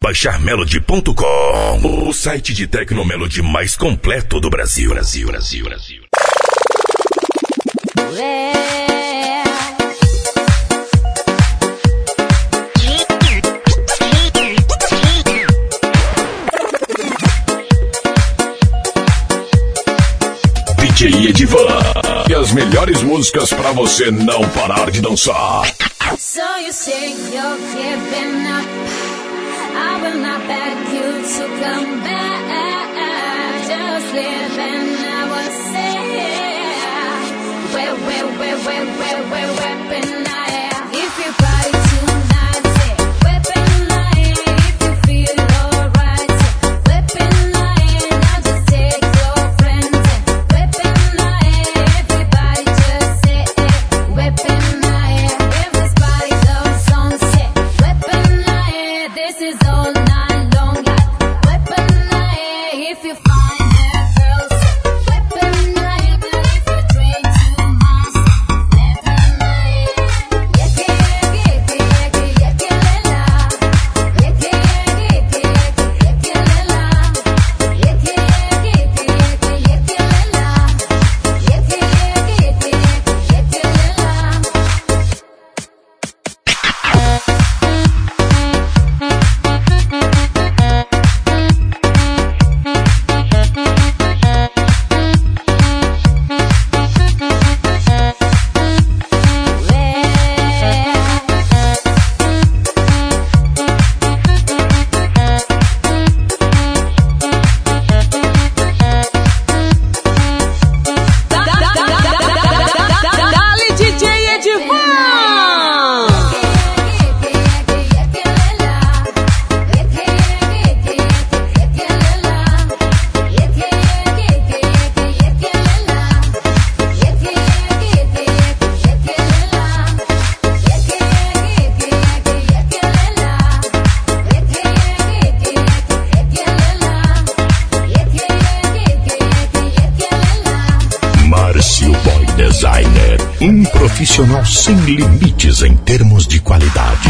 baixar melody.com, o site de Tecnomelody mais completo do Brasil. DJ Edivan e as melhores músicas pra você não parar de dançar. So you say you're giving up, I will not beg you to come back. Just live and I will say, where weapon I am. If you cry tonight, say weapon I am. If you feel alright, say weapon I am. Now just take your friends and weapon I am. Everybody just say weapon I am. If this body goes on, say weapon I am. This is all night long, like weapon I am. If you find that girl, say weapon I am. But if you drink too much, weapon I am. Um profissional sem limites em termos de qualidade.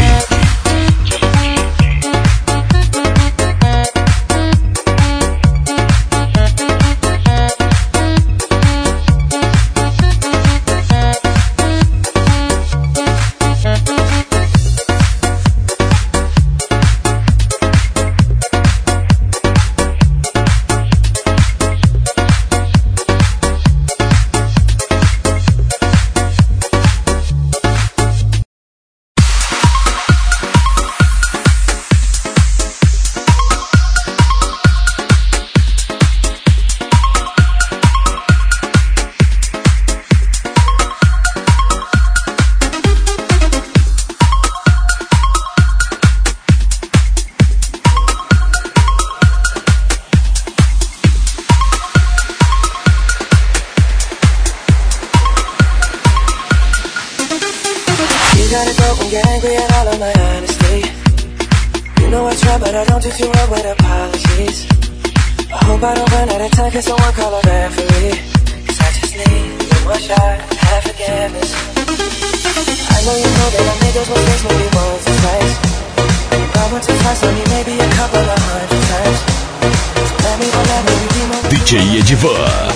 DJ Edivan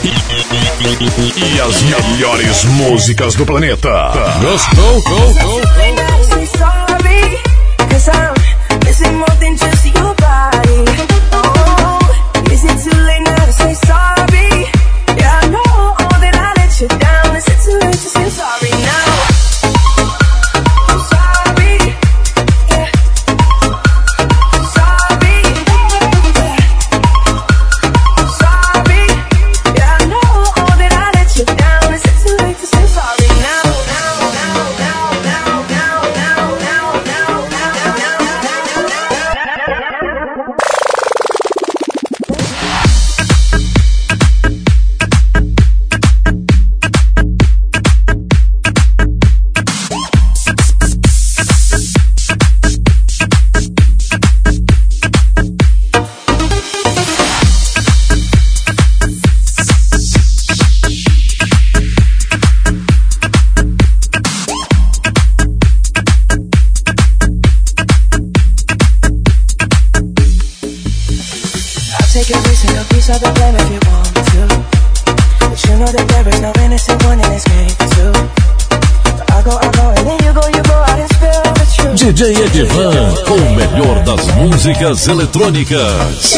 e as melhores músicas do planeta. Gostou? Now take every single piece of the blame if you want to. But you know that there is no innocent one in this game too. So I go, and then you go out and spill the truth. DJ Edivan, com o melhor das músicas eletrônicas.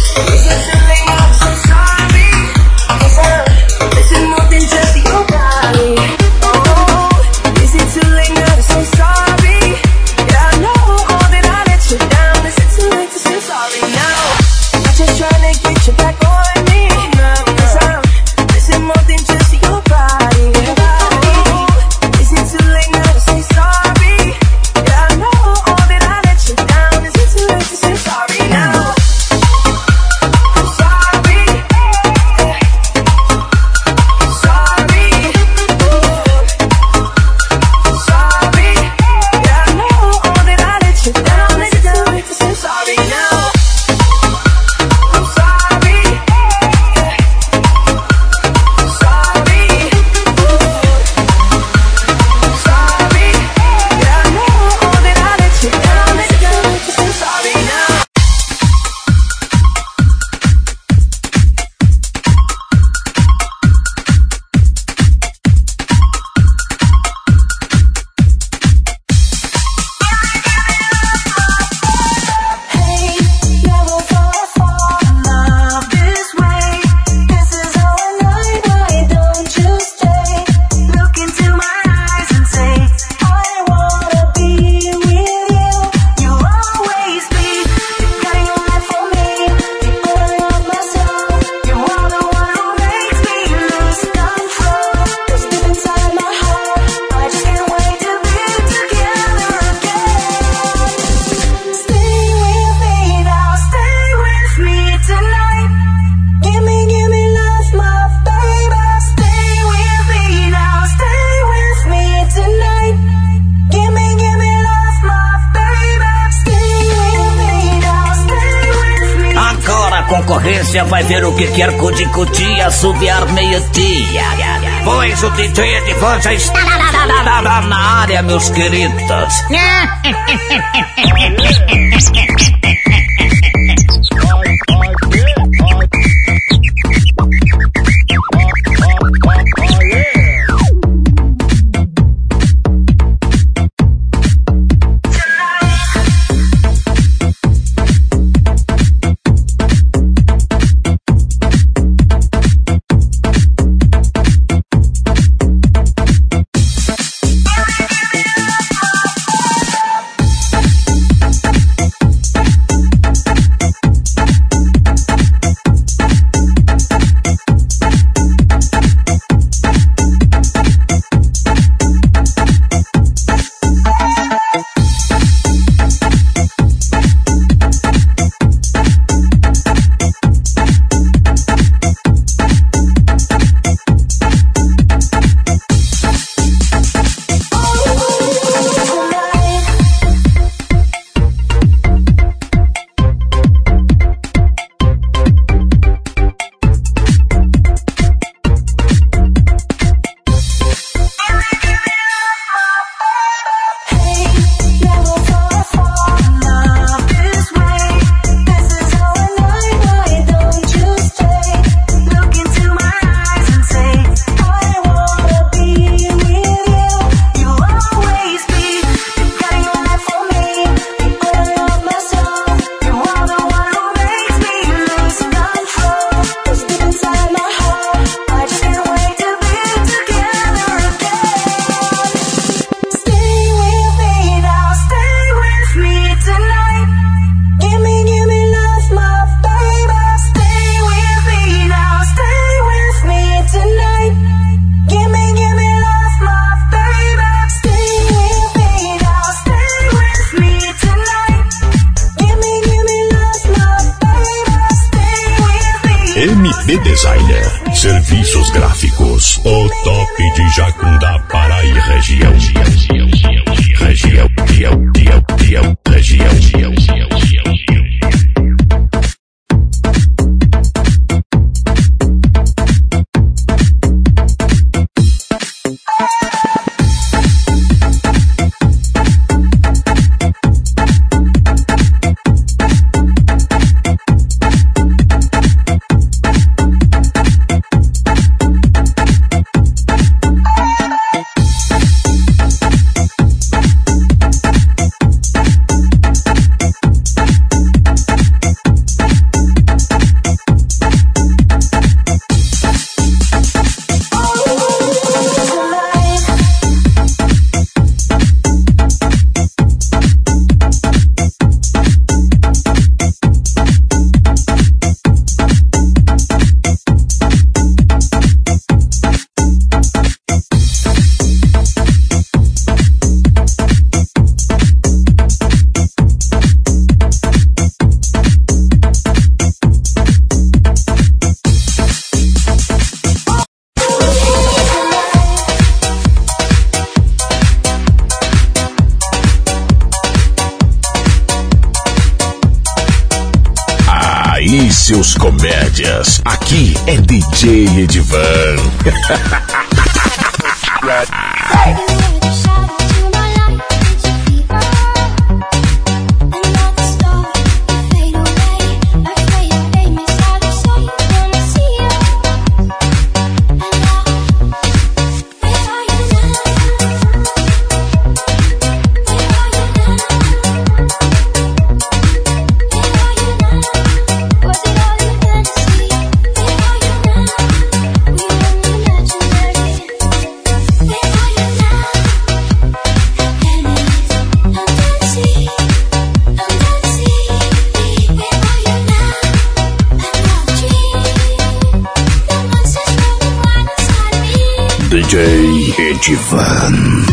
Vai ver o que quer cuti-cuti, assobiar meio-dia. Pois o DJ Edivan já está na área, meus queridos. MB Designer, serviços gráficos, o top de Jacundá, Pará e região. aí, seus comédias. Aqui é DJ Edivan. DJ Edivan.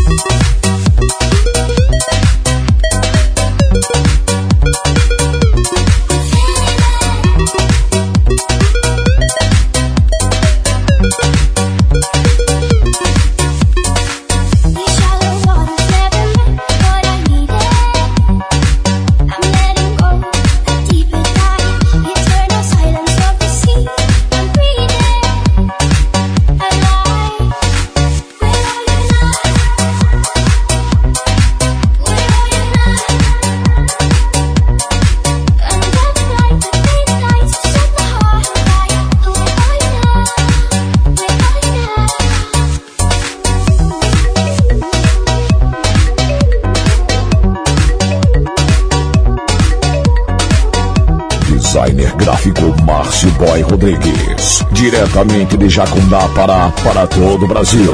Designer gráfico Márcio Boy Rodrigues, diretamente de Jacundá para todo o Brasil.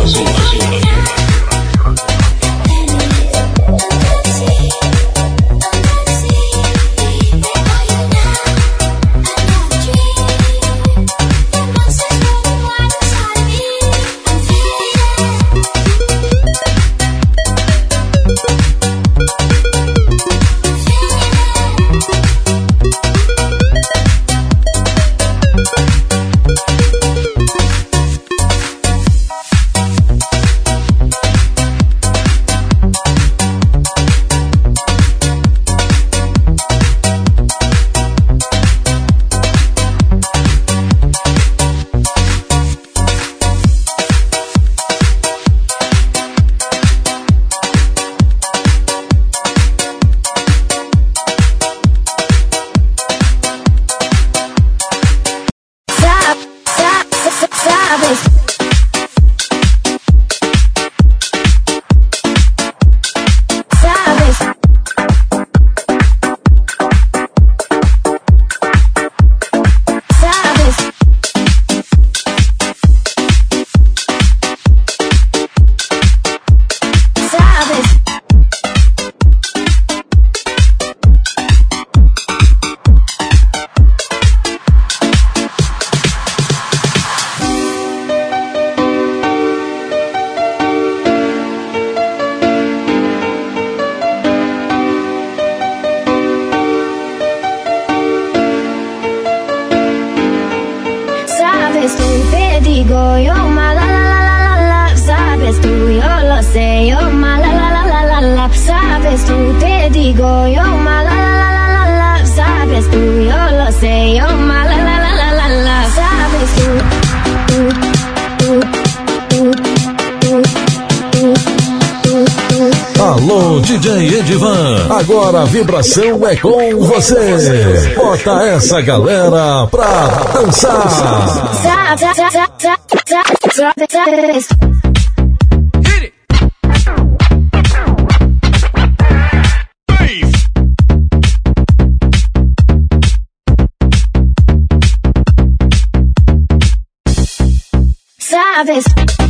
Alô, DJ Edivan, agora a vibração é com você. Bota essa galera pra dançar. Sabes.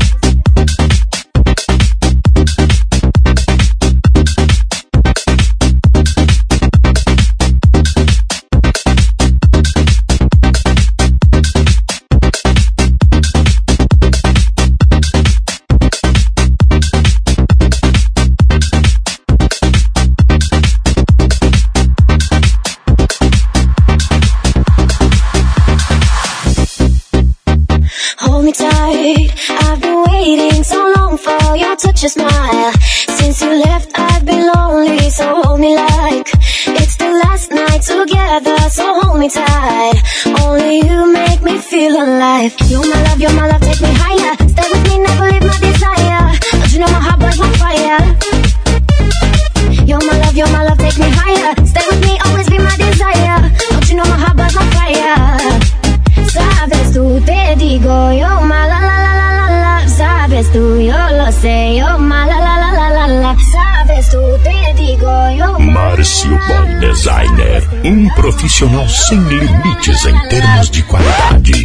Hold me tight, I've been waiting so long for your touch and smile. Since you left I've been lonely, so hold me like it's the last night together. together, so hold me tight. Only you make me feel alive. You're my love, take me higher. Stay with me, never leave my desire. Don't you know my heart burns on fire? You're my love, take me higher. Stay with me, always be my desire. Don't you know my heart burns on fire? Sabes tú, te digo, you're my la la la la la la. Sabes tú, yo lo sé, you're my la la la la la la. Sabes tú, te digo, you're my... Márcio Boy Designer, profissional sem limites em termos de qualidade.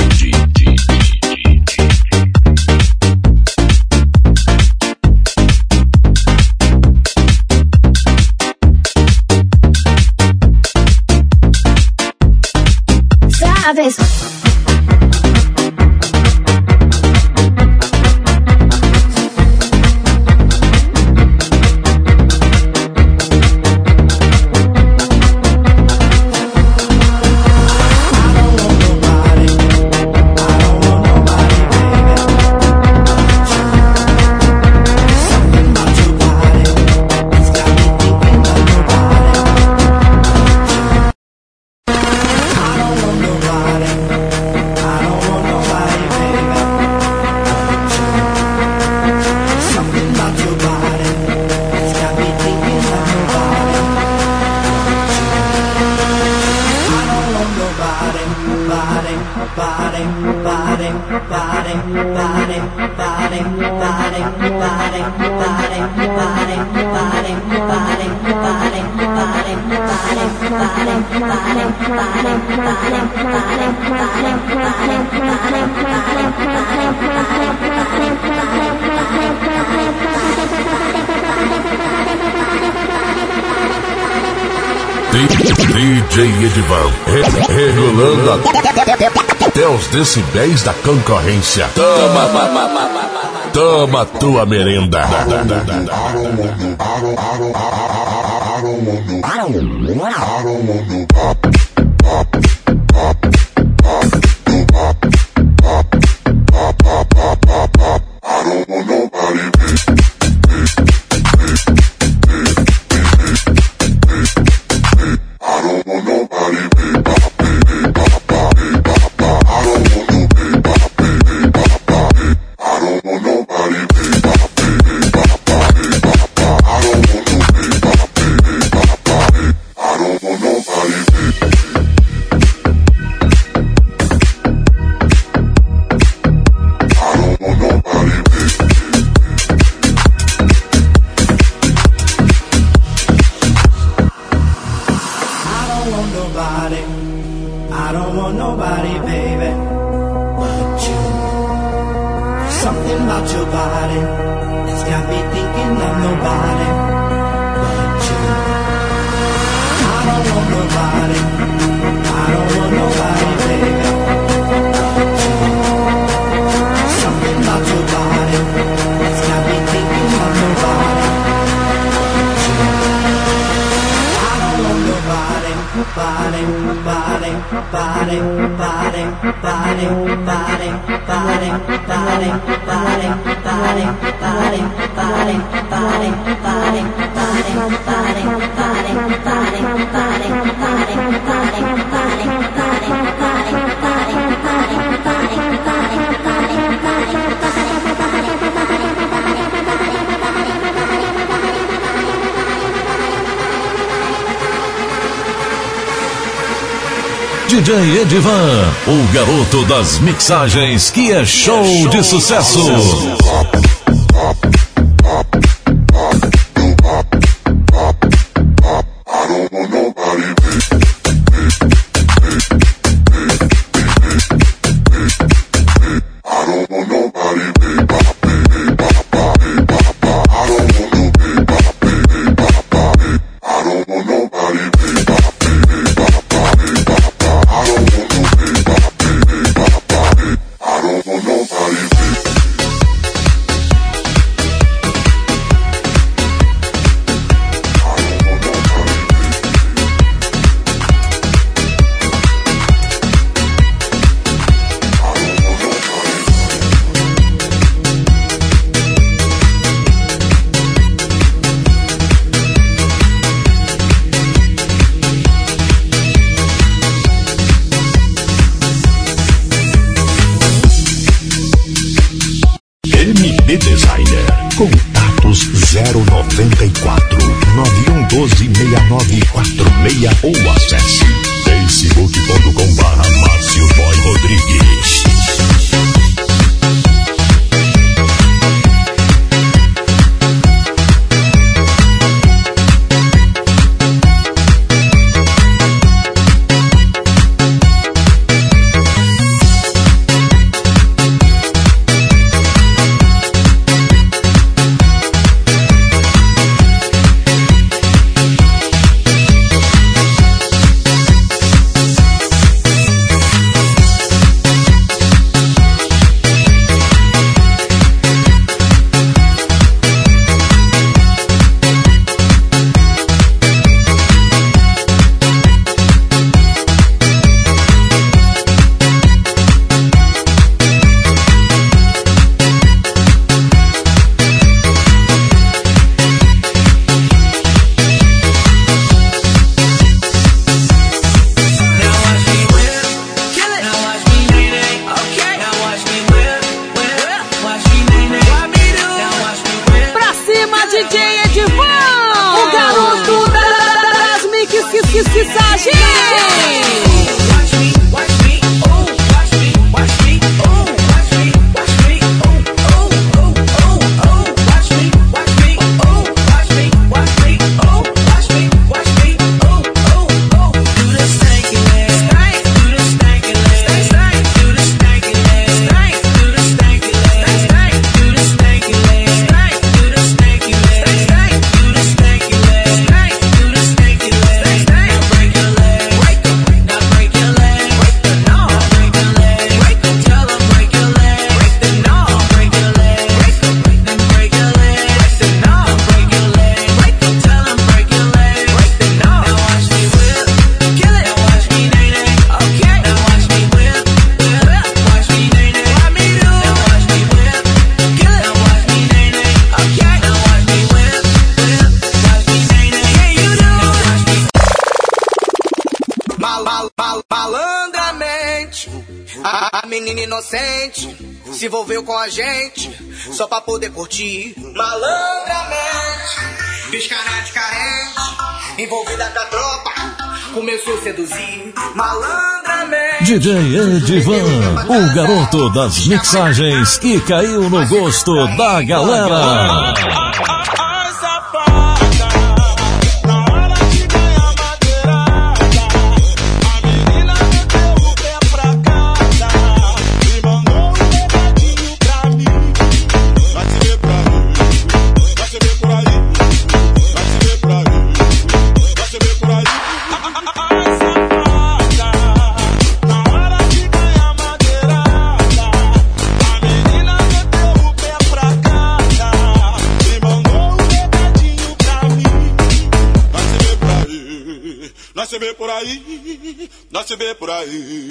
Sabes. DJ Edivan, regulando até os decibéis da concorrência. Toma tua merenda. DJ Edivan, o garoto das mixagens que é show de sucesso. dia ou acesse facebook.com/Márcio Boy Rodrigues. Malandramente, a menina inocente se envolveu com a gente só pra poder curtir. Malandramente, biscaré de carente, envolvida com a tropa, começou a seduzir. Malandramente, DJ Edivan, o garoto das mixagens que caiu no gosto da galera. Nós se vê por aí, nós se vê por aí.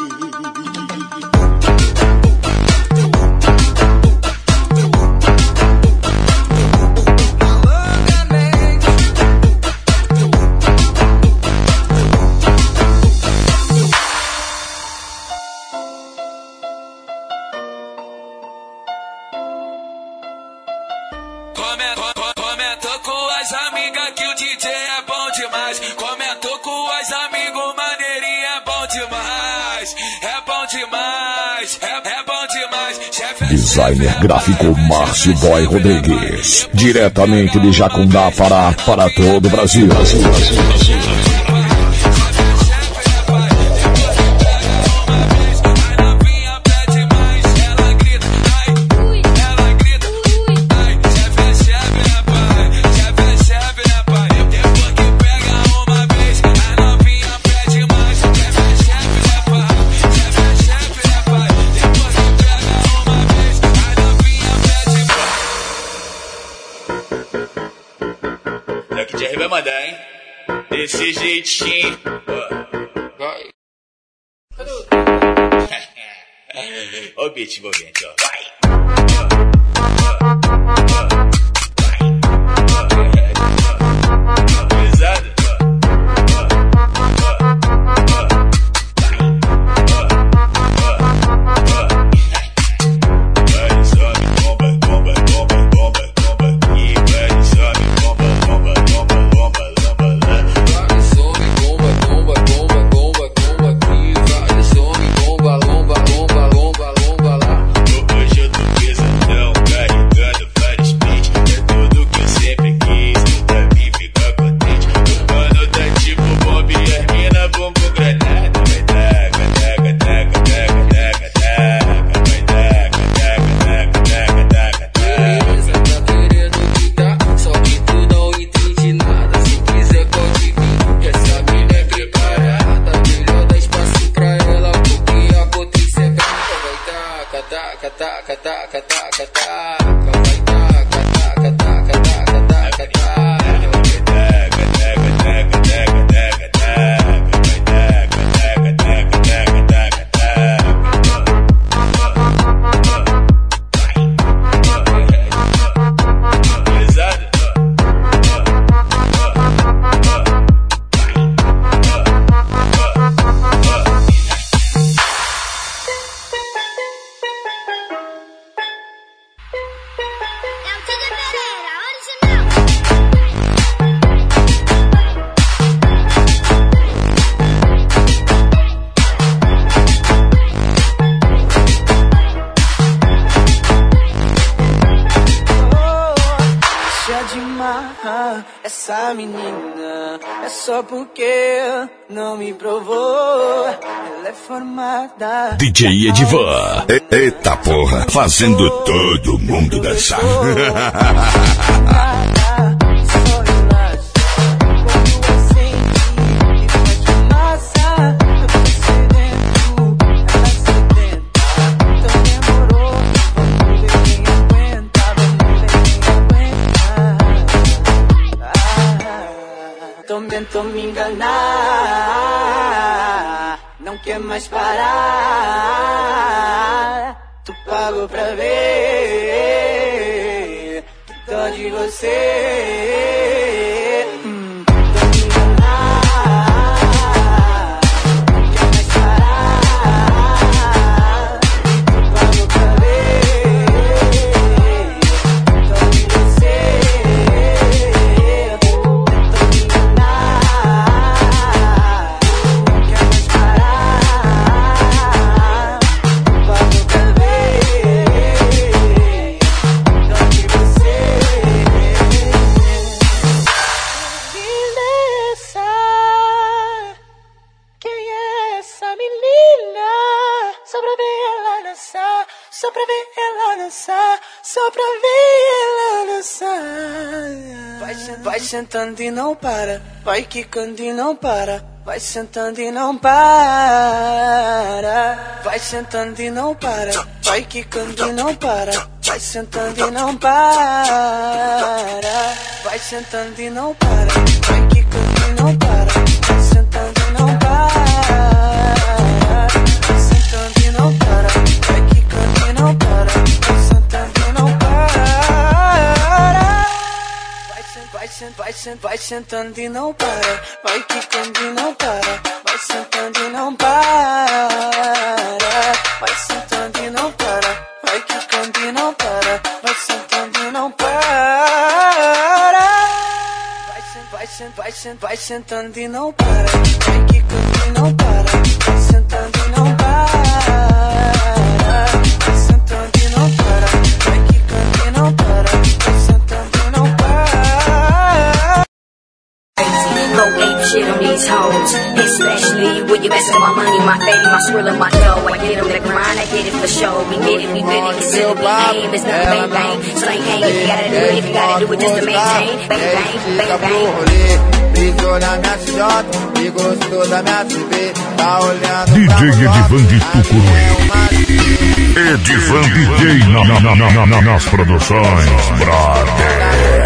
Comentou com as amigas que o DJ é bom demais. Comentou com as amigos, maneirinho é bom demais. É bom demais, é bom demais. Designer gráfico Márcio Boy Rodrigues, diretamente de Jacundá, Pará, para todo o Brasil. Vai mandar, hein? Desse jeitinho. Ó o beat envolvente, ó. Pesado. Essa menina é só porque não me provou. Ela é formada. DJ Edivan. Eita porra, fazendo todo mundo dançar. Tentou me enganar, não quer mais parar. Tu pagou pra ver, que dó de você. Tentou me enganar, não quer mais parar. Tu pagou pra ver, que dó de você. Só pra ver ela dançar. Vai sentando e não para, vai quicando e não para. Vai sentando e não para. Vai sentando e não para, vai quicando e não para. Vai sentando e não para. Vai sentando e não para, vai quicando e não para. Vai sentando e não para. Vai sentando e não para, vai quicando e não para. Vai sentando e não para. Vai sentando e não para, vai quicando e não para. Vai sentando e não para. Vai sentando e não para, vai quicando e não para. Vai sentando e não para. Vai sentando e não para, vai quicando e não para. Vai sentando e não para. Vai sentando e não para, vai quicando e não para. Vai sentando e não para. Go ape shit on these hoes, especially when you asking my money, my fame, my swirl and my dough. I get them the grind, I get it for show. We get it, we really consider we aim. It's not bang bang, slang hang. If you gotta do it, if you gotta do it just to maintain. Bang bang, bang bang. Brisou na minha CJ e gostou da minha CB. Tá olhando DJ Edivan de Tucuruí. Edivan DJ nas produções, brother.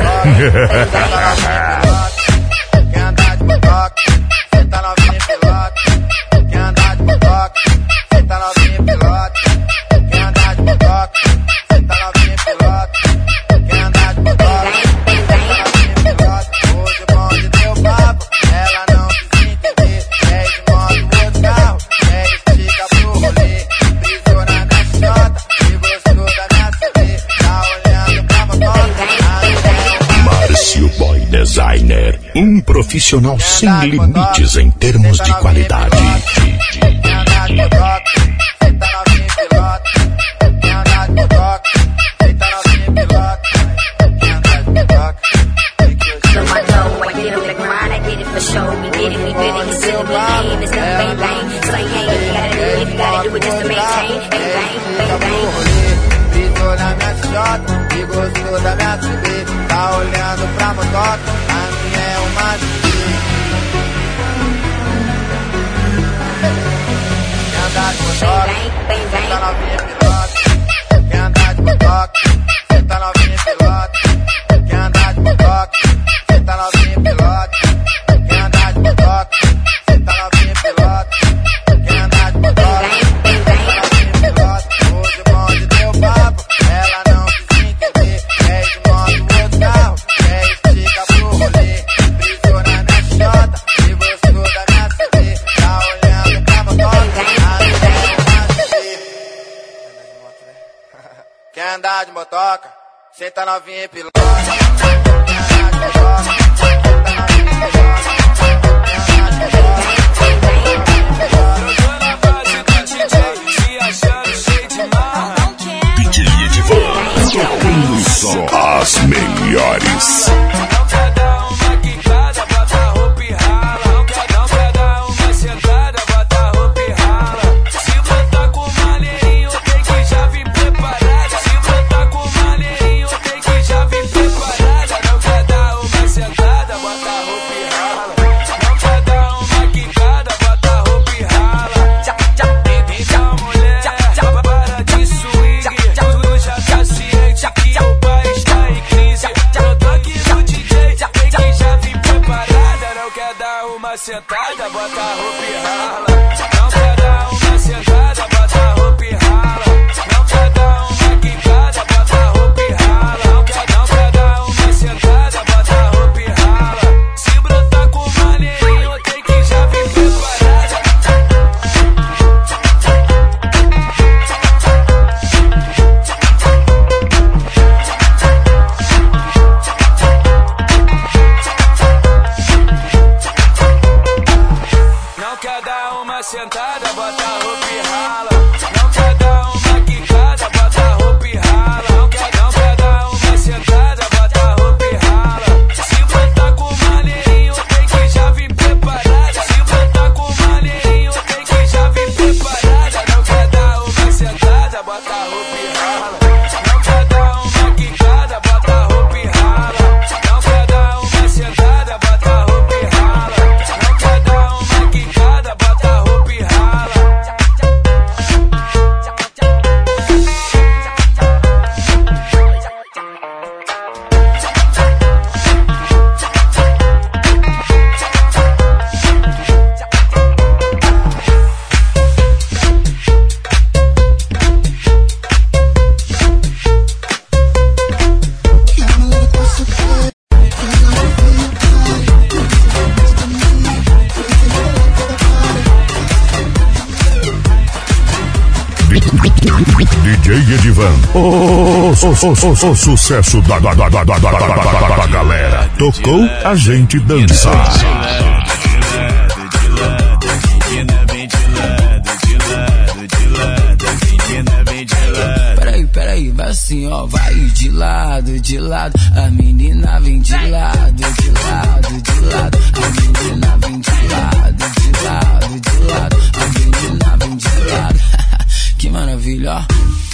Quem andar de motoque, cê tá novinho em pilote. Quem andar de motoque, cê tá novinho em pilote. Quem andar de motoque, cê tá novinho em pilote. Quem andar de motoque, cê tá novinho em pilote. Hoje o bonde deu papo, ela não quis entender. 10 moto, outro carro, 10 fica pro rolê. Brisou na minha xota e gostou da minha CB. Tá olhando pra motoque, Márcio Boy Designer, um profissional sem limites em termos de qualidade. Quem andar de motoque, cê tá novinho em pilote. Quem andar de motoque, cê tá novinho em pilote. Quem andar de motoque, tem que So my dough, I get them the grind, I get it for show. We get it, we really consider we aim. It's not bang bang, slang hang. If you gotta do it, if you gotta do it just to maintain. Bang bang, bang bang. brisou na minha CJ e gostou da minha CB. Tá olhando pra motoca, a minha é uma CB. Quem andar de motoca, cê tá novinha em pilote. Quem andar de motoca, senta novinha e pilota. Quer andar de motoca, senta novinha e pilota. Quer andar de motoca, senta novinha e pilota. Quer andar de motoca, senta novinha e pilota. Hoje o bonde deu papo, ela não quis entender. Quer ir de moto, outro carro, quer estica pro rolê. Brisou na minha xota e gostou da minha CD. Tá olhando pra motoca, quer andar de motoca, senta novinha e pilota. Quer andar de motoca, senta novinha e pilota. Quer andar de motoca. DJ Edivan, tocando só as melhores. Não quer dar uma quicada, bota a roupa e rala. Não quer dar uma sentada, bota a roupa e rala. Se botar com maneirinho, tem que já vir preparada. Se botar com maneirinho, tem que já vir preparada. Não quer dar uma sentada, bota a roupa e rala. Não quer dar uma quicada, bota a roupa e rala. Então mulher, para de swing. Tu já tá ciente que o país tá em crise. Eu tô aqui no DJ, tem que já vir preparada. Não quer dar uma sentada, bota a roupa e rala. Não quer dar uma sentada, bota a roupa e rala. Não quer dar uma quicada, bota a roupa e rala. Não quer dar uma sentada, bota a roupa e rala. Se brotar com maneirinho, tem que já vir preparada. Não quer dar uma sentada, bota a roupa e rala. Não quer dar uma quicada, bota a roupa e rala. Não quer dar uma sentada, bota a roupa e rala. Se botar com maneirinho, tem que já vir preparada. Se botar com maneirinho, tem que já vir preparada. Não quer dar uma sentada, bota a roupa e rala. Não quer dar uma quicada, bota a roupa e rala. Não quer dar uma sentada, bota a roupa e rala. Não quer dar uma quicada, bota a roupa e rala. DJ Edivan, o sucesso da galera. Tocou, a gente dança. Peraí, vai assim, ó, vai de lado, a menina vem de lado, de lado, a menina vem de lado, a menina vem de lado, que maravilha, ó.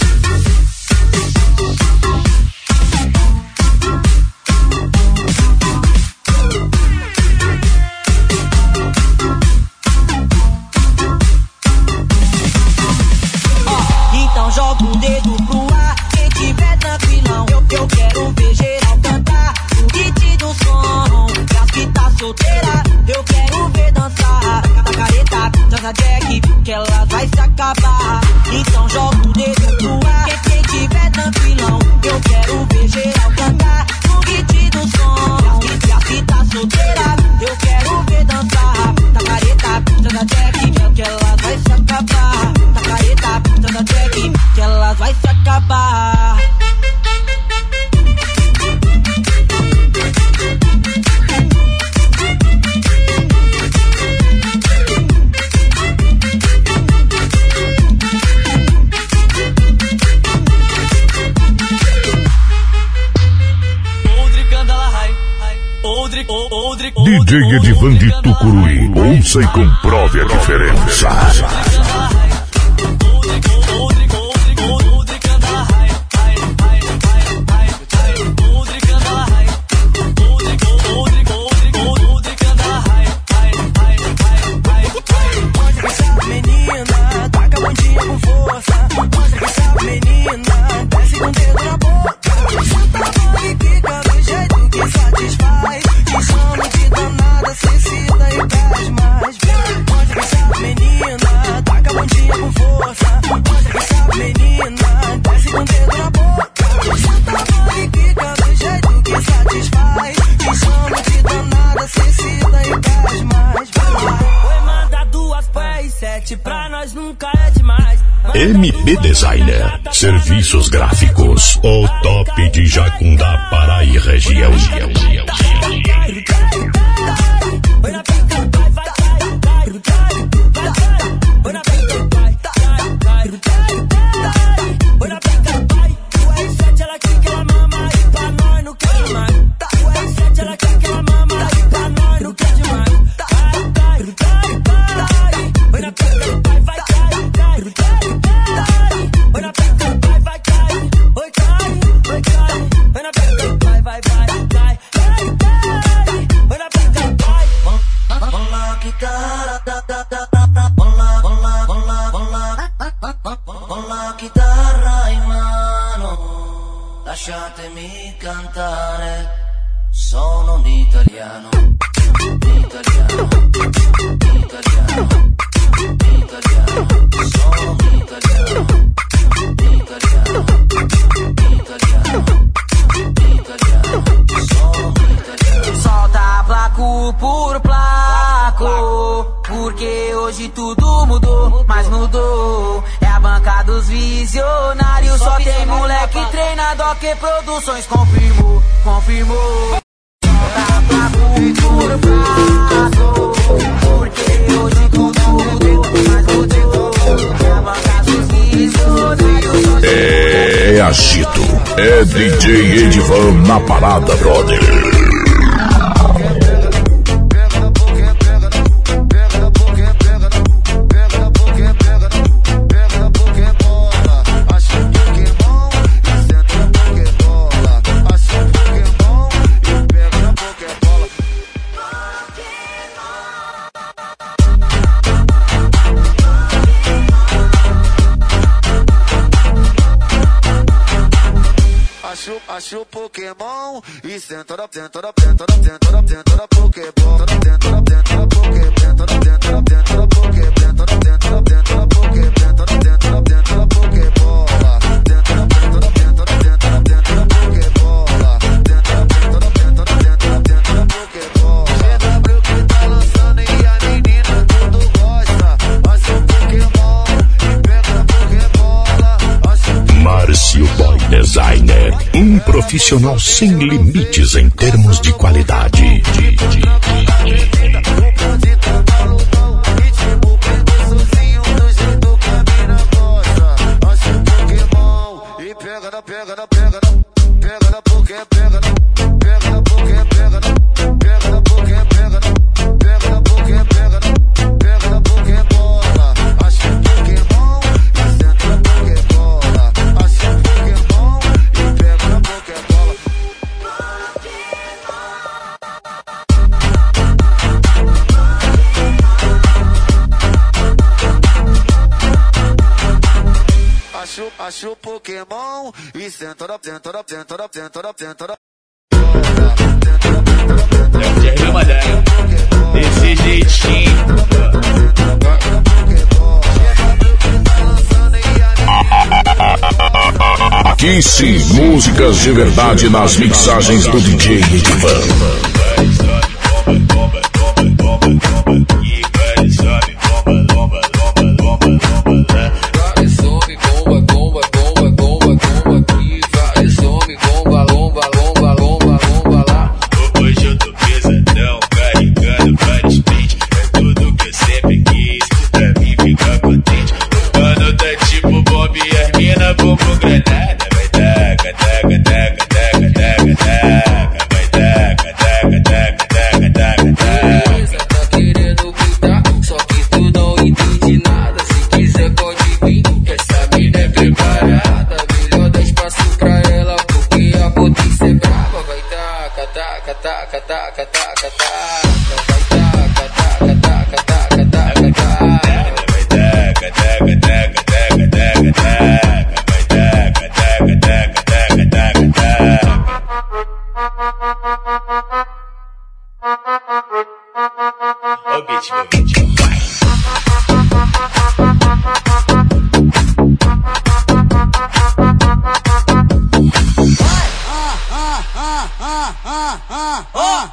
Então joga o dedo pro ar, quem tiver tranquilão. Eu quero ver geral cantar o hit do som. As que tá solteira, eu quero ver dançar. Da careta, dança Jack, que ela vai se acabar. Então joga o dedo pro ar, quem tiver tranquilão. Eu quero ver geral cantar o hit do som. As que tá solteira, eu quero ver dançar. Da careta, dança Jack, que ela vai se acabar. Da careta, dança Jack, que ela vai se acabar. DJ Edivan de Tucuruí, ouça e comprove a diferença. Menina, taca a bundinha com força. Mostra que sabe, menina, desce com Deus. repete, pra nós nunca é demais. MP Designer, serviços gráficos, o top de Jacundá, Pará e região. Lasciatemi cantare, sono un italiano, italiano, italiano, italiano, sono un italiano, italiano, italiano, italiano, sono un italiano. Solta placo por placo, porque hoje tudo mudou, mas mudou. É a banca dos visionários, só tem moleque treinador que produções confirmou, confirmou. Solta placo por placo, porque hoje tudo mudou, mas mudou. É a banca dos visionários, só tem É agito, é DJ Edivan na parada, brother. Acho o Pokémon e senta da Pokébola. Márcio Boy Designer, um profissional sem limites em termos de qualidade. Acho o Pokémon e senta da Desse jeitinho. Aqui sim, músicas de verdade nas mixagens do DJ Edivan. Hoje eu tô pesadão, carregando vários beats. É tudo que eu sempre quis, pra mim ficar contente. O mano tá tipo Bob e as mina bumbum granada. Vai taca, taca, taca, taca, taca, taca. Vai taca, taca, taca, taca, taca, taca. Tá querendo gritar, só que tu não entende nada. Se quiser pode vir, essa mina é preparada. Melhor dar espaço pra ela, porque a potência é brava. Vai taca, taca, taca, taca, taca, taca. Vai taca, taca, taca, taca, taca, taca. Vai taca, taca, taca, taca, taca, taca. Vai taca, taca, taca, taca, taca, taca. Ó o beat, meu beat, vai.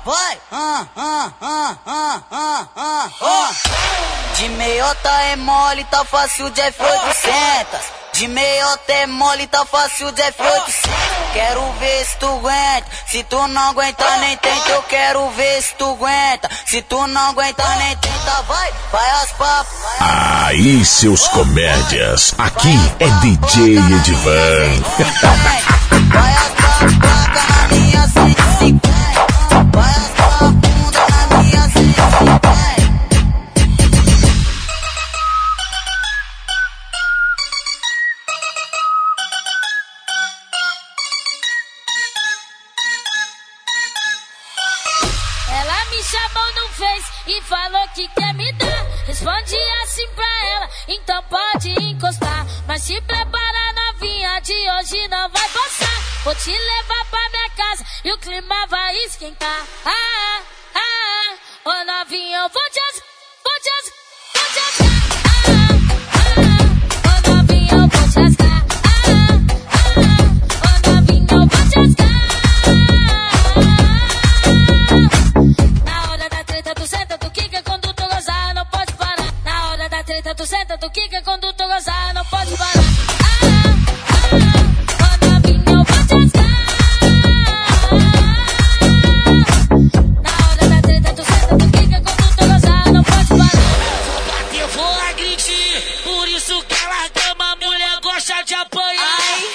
De meiota é mole. mole, tá fácil de F800. De meiota é mole, tá fácil de F800. Quero ver se tu aguenta. Se tu não aguenta, nem tenta. Eu quero ver se tu aguenta. Se tu não aguenta, nem tenta. Vai aos papos. Aí, seus comédias. Aqui é DJ Edivan. Vai aos papos, placa na minha 150. Vai aos papos, bunda na minha 150. Ela me chamou no Face e falou que quer me dar. Respondi assim pra ela, então pode encostar. Mas se prepara, novinha, de hoje não vai passar. Vou te levar pra minha casa e o clima vai esquentar. Ô novinha, eu vou te ascar. Ô novinha, eu vou te ascar. Ô novinha, eu vou te ascar. Tu senta, tu quica, quando tu gozar, não pode parar. Na hora da treta, tu senta, tu quica, quando tu gozar, não pode parar. Ô novinha, eu vou te ascar. Na hora da treta, tu senta, tu quica, quando tu gozar, não pode parar. Eu vou agredir, por isso que ela cama, mulher gosta de apanhar.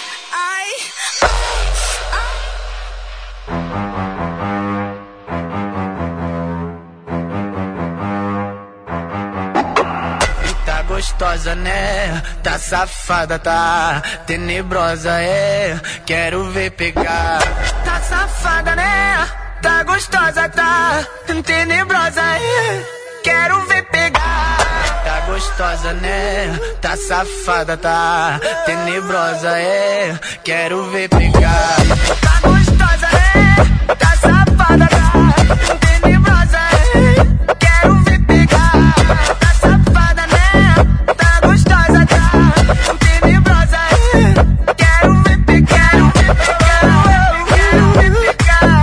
Gostosa, né? Tá safada, tá tenebrosa, é. Quero ver pegar. Tá safada, né? Tá gostosa, tá tenebrosa, é. Quero ver pegar. Tá gostosa, né? Tá safada, tá tenebrosa, é. Quero ver pegar. Tá gostosa, né? Tá safada, tá tenebrosa, é. Quero ver pegar. Tá safada, né? Tá gostosa, tá tenebrosa, é. Quero ver pegar. Quero ver pegar.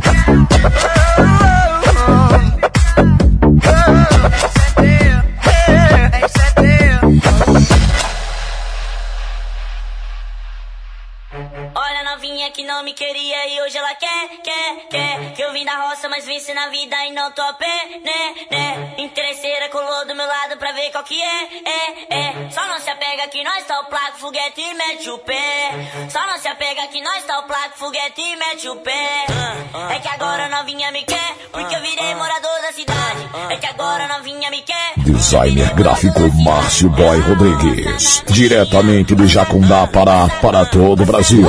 Olha, novinha que não me queria e hoje ela quer. Que eu vim da roça, mas vice na vida e não tô a pé, né. Interesseira colou do meu lado pra ver qual que é. Só não se apega que nós tá o placo, foguete e mete o pé. Só não se apega que nós tá o placo, foguete e mete o pé. É que agora novinha me quer, porque eu virei morador da cidade. É que agora novinha me quer. Designer gráfico Márcio Boy Rodrigues. Diretamente de Jacundá, Pará, para todo o Brasil.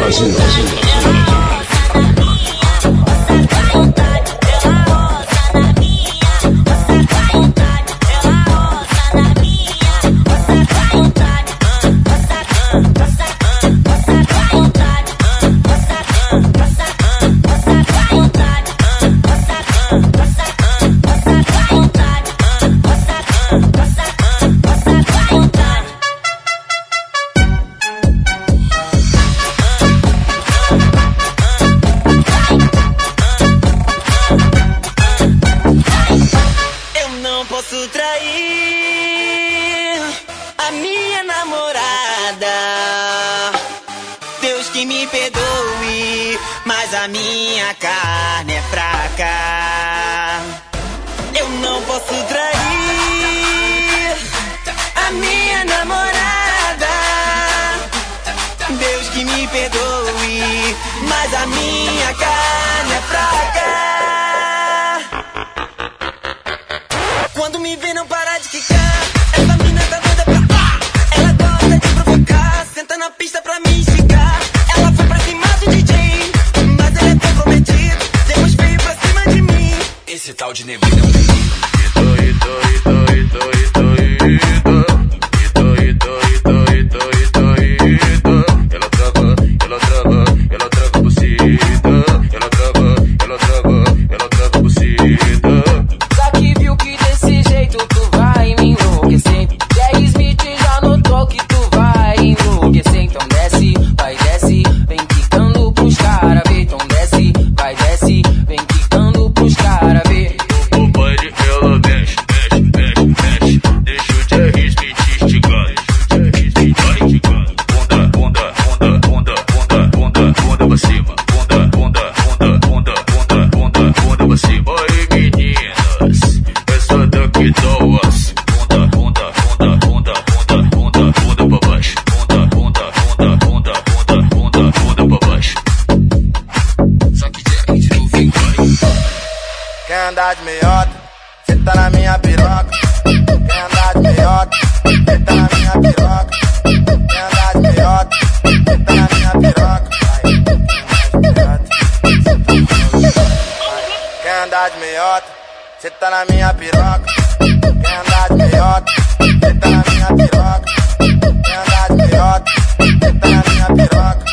A minha carne é fraca. Eu não posso trair a minha namorada. Deus que me perdoe, mas a minha carne é fraca. Quando me vê não para de quicar. Essa mina tá doida pra lá. Ela gosta de provocar. Senta na pista pra me esticar. Ela foi pra cima do DJ. Depois veio pra cima de mim. Esse tal de neblina é um delírio. Ela trava buceta. Ela trava buceta. Só que viu que desse jeito tu vai me enlouquecer. Jerry Smith já notou que tu vai enlouquecer. Então desce, vai desce, vem quicando pros cara ver. Então desce, vai desce, vem quicando pros cara ver. O baile ela mexe, deixa o Jerry andar de meiota, senta na minha piroca. Quer andar de meiota, senta na minha piroca. Quer andar de meiota, senta na minha piroca. Quer andar de meiota, senta na minha piroca. Quer andar de meiota, senta na minha piroca. Quer andar de meiota, senta na minha piroca.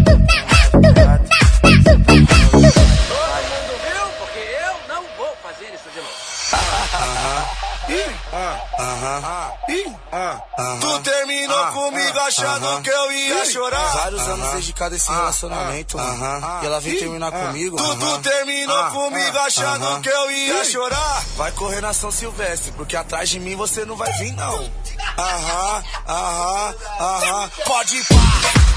Tu terminou comigo achando que eu ia chorar. Vários anos dedicado a esse relacionamento, e ela vem terminar comigo. Tu terminou comigo achando que eu ia chorar. Vai correr na São Silvestre, porque atrás de mim você não vai vir, não. Pode ir pá.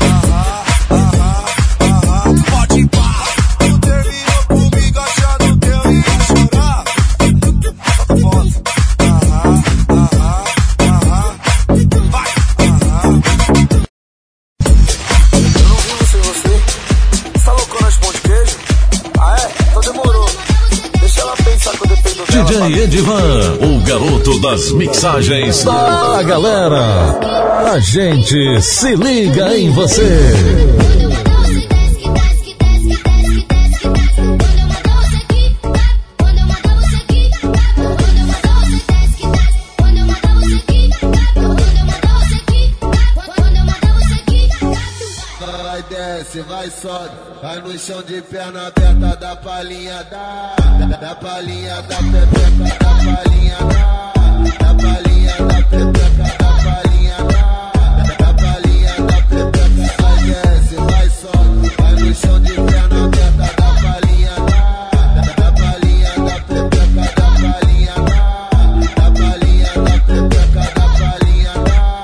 Pode ir pá. Tu terminou comigo achando que eu ia chorar. Solta foto. DJ Edivan, o garoto das mixagens da galera. A gente se liga em você. Vai desce, vai sobe, vai no chão de perna aberta, da palhinha da palhinha da pepeca, da palhinha da palhinha da pepeca, da palhinha da palhinha da pepeca. Vai desce, vai sobe, vai no chão de perna aberta, da palhinha da palhinha da pepeca, da palhinha da palhinha da pepeca, da palhinha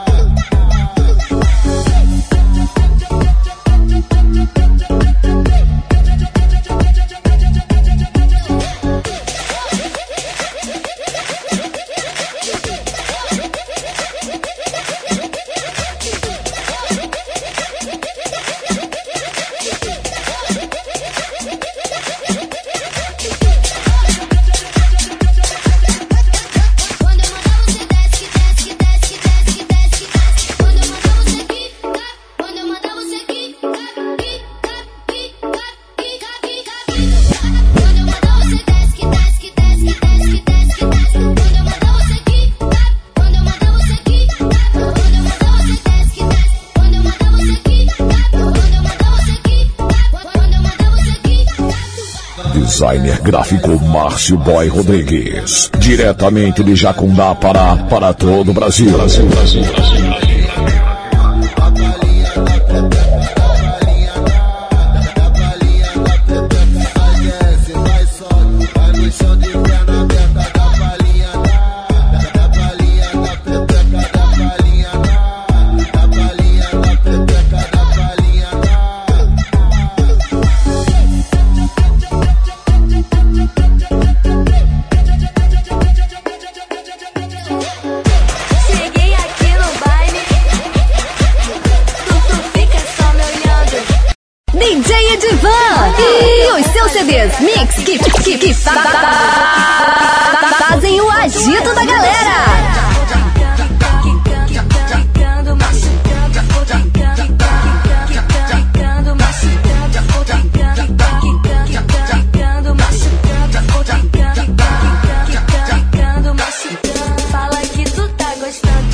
Designer gráfico Márcio Boy Rodrigues, diretamente de Jacundá, Pará, para todo o Brasil. CDs Mix que fazem o agito da galera. Fala que tu tá gostando.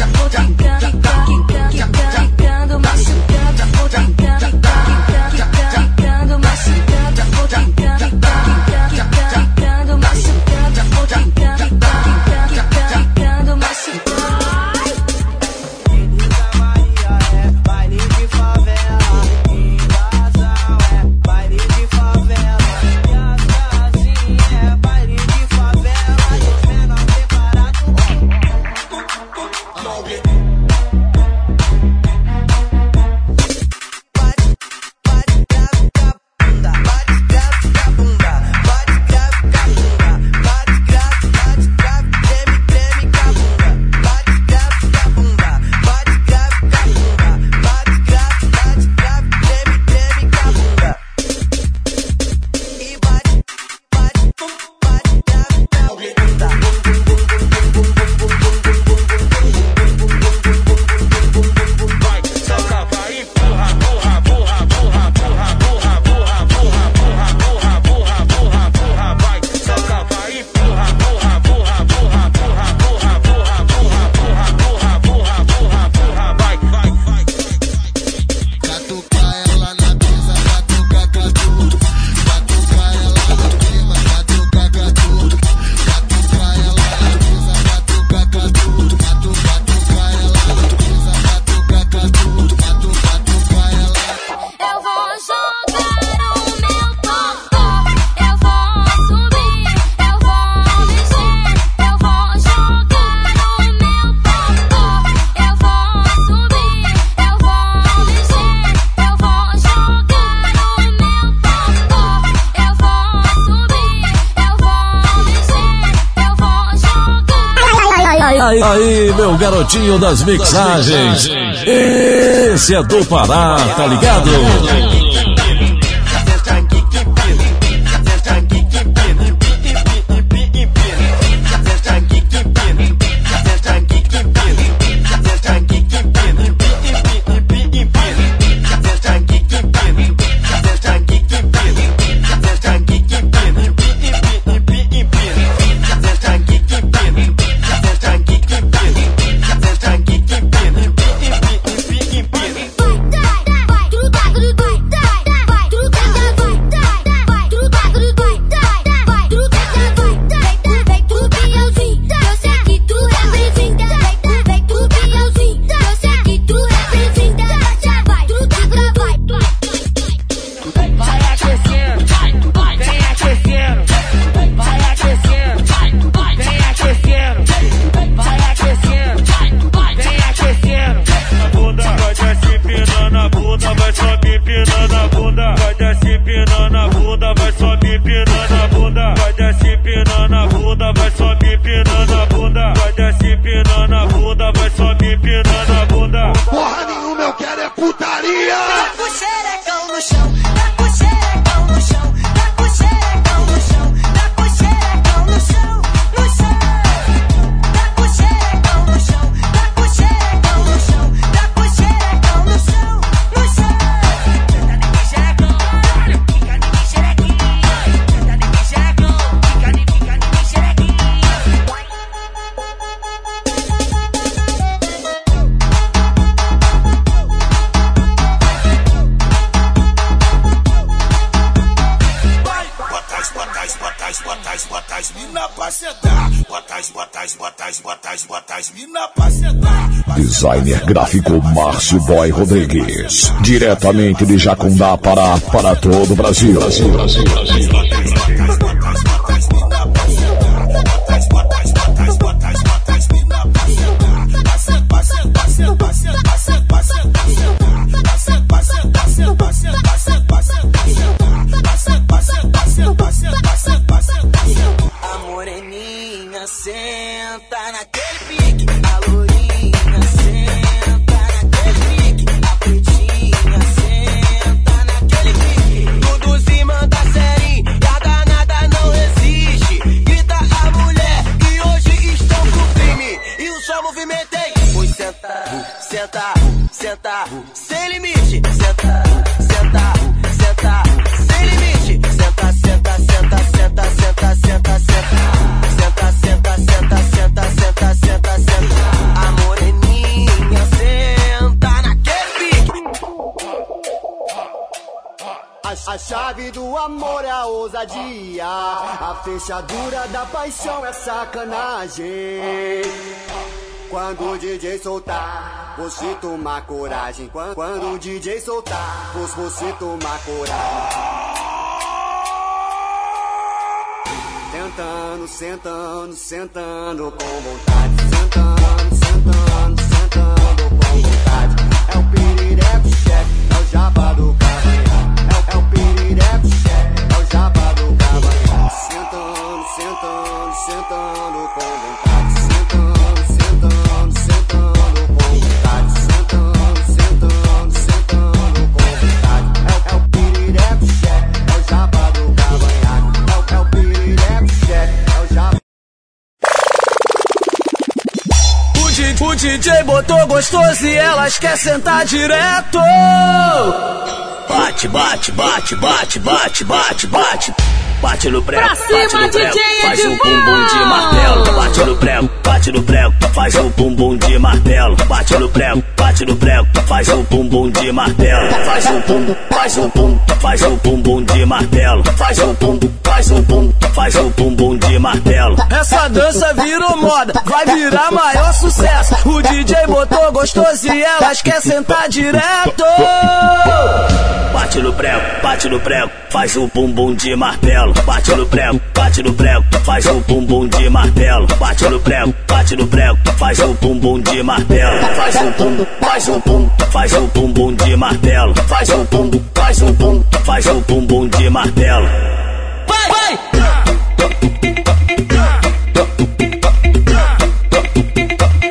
Aí, meu garotinho das mixagens. Esse é do Pará, tá ligado? Designer gráfico Márcio Boy Rodrigues, diretamente de Jacundá, Pará, para todo o Brasil. A moreninha senta naquele pique, a lourinha senta naquele pique, a pretinha senta naquele pique. Tudo se manda sério, e a danada não existe. Grita a mulher que hoje estão pro crime, e o som movimentei. Fui sentar, sentar, sentar, sem limite. Sentar, sentar, sentar, sem limite. Senta, senta, senta, senta, senta, senta, senta. Senta, senta, senta, senta, senta, senta, senta. A moreninha senta naquele pique. A chave do amor é a ousadia, a fechadura da paixão é sacanagem. Quando o DJ soltar, você tomar coragem. Quando o DJ soltar, você tomar coragem. Sentando, sentando, sentando com vontade. Sentando, sentando, sentando com vontade. É o pirireco chefe, é o jabá do cavanhaque. É o pirireco chefe, é o jabá do cavanhaque. Sentando, sentando, sentando com vontade. Sentando, sentando, sentando com vontade. Sentando, sentando, sentando com vontade. É o pirireco chefe, é o jabá do cavanhaque. É o pirireco chefe, é o jabá. O DJ botou gostoso e elas quer sentar direto. Bate, bate, bate, bate, bate, bate, bate. Bate no prego, Pra cima, bate no prego, DJ faz um Edmond. bumbum de martelo. Bate no prego, faz um bumbum de martelo. Bate no prego, faz um bumbum de martelo. Faz um bum, faz um bum, faz um bumbum de martelo. Faz um bum, faz um bum, faz um bumbum de martelo. Essa dança virou moda, vai virar maior sucesso. O DJ botou gostoso e elas quer sentar direto. Bate no prego, faz um bumbum de martelo. Bate no prego, faz um bumbum de martelo. Bate no prego, faz um bumbum de martelo. Faz um bum, faz um bum, faz um bumbum de martelo. Faz um bum, faz um bum, faz um bumbum de martelo. Vai, vai!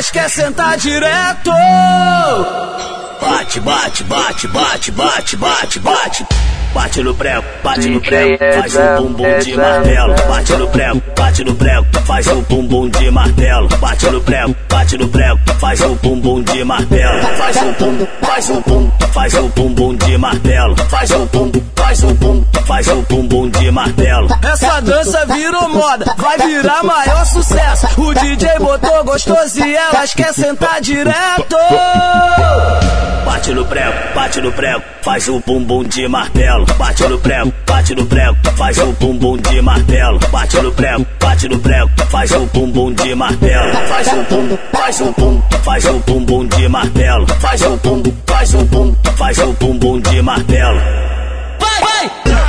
elas quer sentar direto. Bate, bate, bate, bate, bate, bate, bate. Bate no prego, faz um bumbum de martelo. Bate no prego, faz um bumbum de martelo. Bate no prego, faz um bumbum de martelo. Faz um bum, faz um bum, faz um bumbum de martelo. Faz um bum, faz um bum, faz um bumbum de martelo. Essa dança virou moda, vai virar maior sucesso. O DJ botou gostoso e elas quer sentar direto. Bate no prego, faz um bumbum de martelo. Bate no prego, faz um bumbum de martelo. Bate no prego, faz um bumbum de martelo. Faz um bum, faz um bum, faz um bumbum de martelo. Faz um bum, faz um bum, faz um bumbum de martelo. Vai!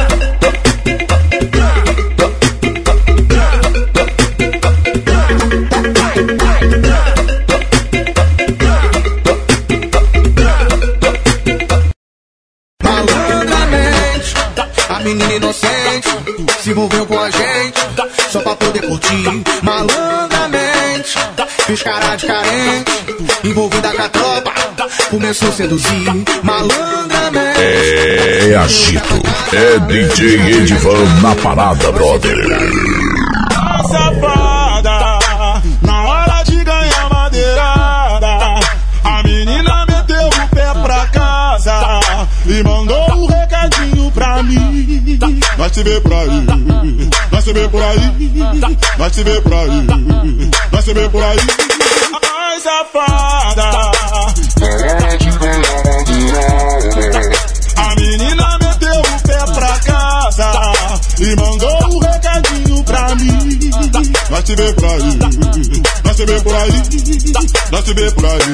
A menina inocente se envolveu com a gente só pra poder curtir. Malandramente fez cara de carente, envolvida com a tropa, começou a seduzir. Malandramente é agito, é DJ Edivan na parada, brother. Safada, na hora de ganhar madeirada, a menina meteu o pé pra casa e mandou um recadinho pra mim. Nós te vê por aí, nós te vê por aí, nós te vê por aí, nós te vê por aí. Ai, safada, a menina meteu o pé pra casa e mandou um recadinho pra mim. Nós te vê por aí, nós te vê por aí, nós te vê por aí.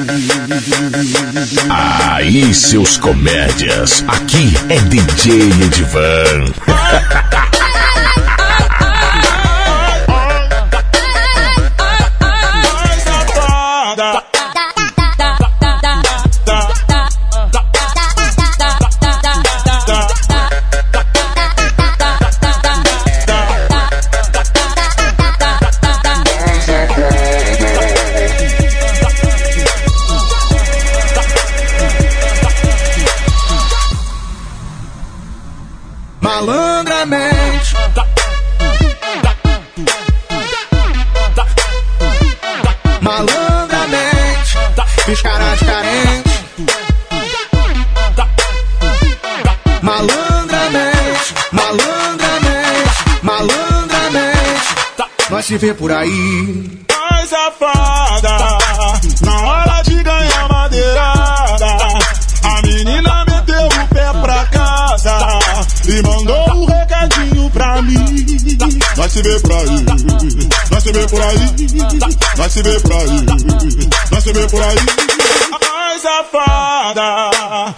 Aí, seus comédias, aqui é DJ Edivan. Malandramente malandramente fiz cara de carente. Malandramente, malandramente, malandramente nós se vê por aí. Ai, safada, na hora de ganhar madeirada, a menina meteu o pé pra casa e mandou um recadinho pra mim. Nós se vê por aí, nós se vê por aí, nós se vê por aí, nós se vê por aí. Ai, safada,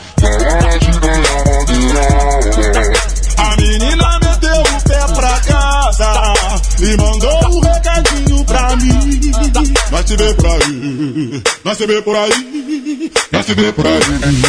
a menina meteu o pé pra casa e mandou um recadinho pra mim. Nós se vê por aí, nós se vê por aí, nós se vê por aí.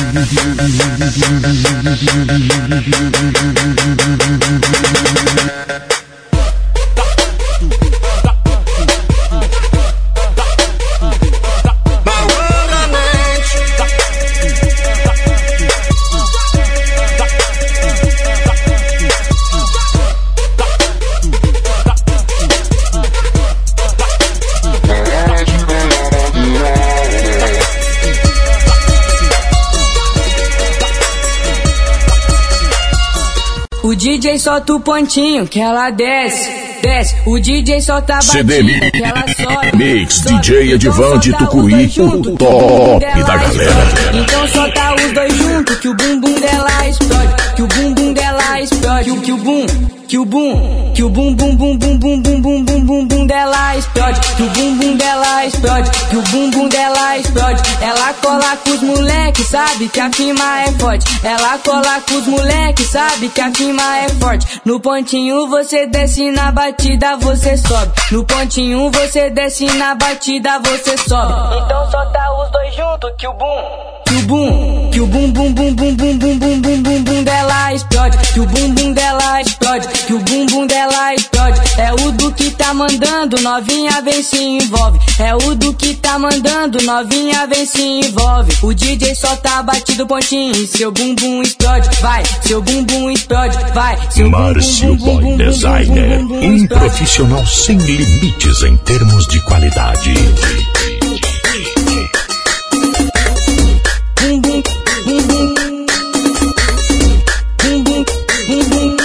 O DJ solta o pontinho que ela desce, desce. O DJ solta a CD batida que ela sobe. Mix DJ Edivan de Tucuí, o top da galera. Então solta os dois juntos que o bumbum dela explode, que o bumbum dela explode, que o bum, que o bum, que o bum bum bum bum bum bum bum bum bum bum dela explode, que o bumbum dela explode, que o bumbum dela explode. Ela cola com os moleque, sabe que a firma é forte. Ela cola com os moleque, sabe que a firma é forte. No pontinho você desce, na batida você sobe. No pontinho você desce, na batida você sobe. Então solta os dois juntos que o bum, que o bum, que o bum bum bum bum bum bum bum bum bum bum dela explode, que o bumbum dela explode, que o bumbum dela explode. É o do que tá tá mandando, novinha vem se envolve. É o do que tá mandando, novinha vem se envolve. O DJ só tá batido pontinho e seu bumbum explode, vai. Seu bumbum explode, vai. Seu Márcio Boy Designer, um profissional sem limites em termos de qualidade. Bumbum, bumbum. Bumbum, bumbum.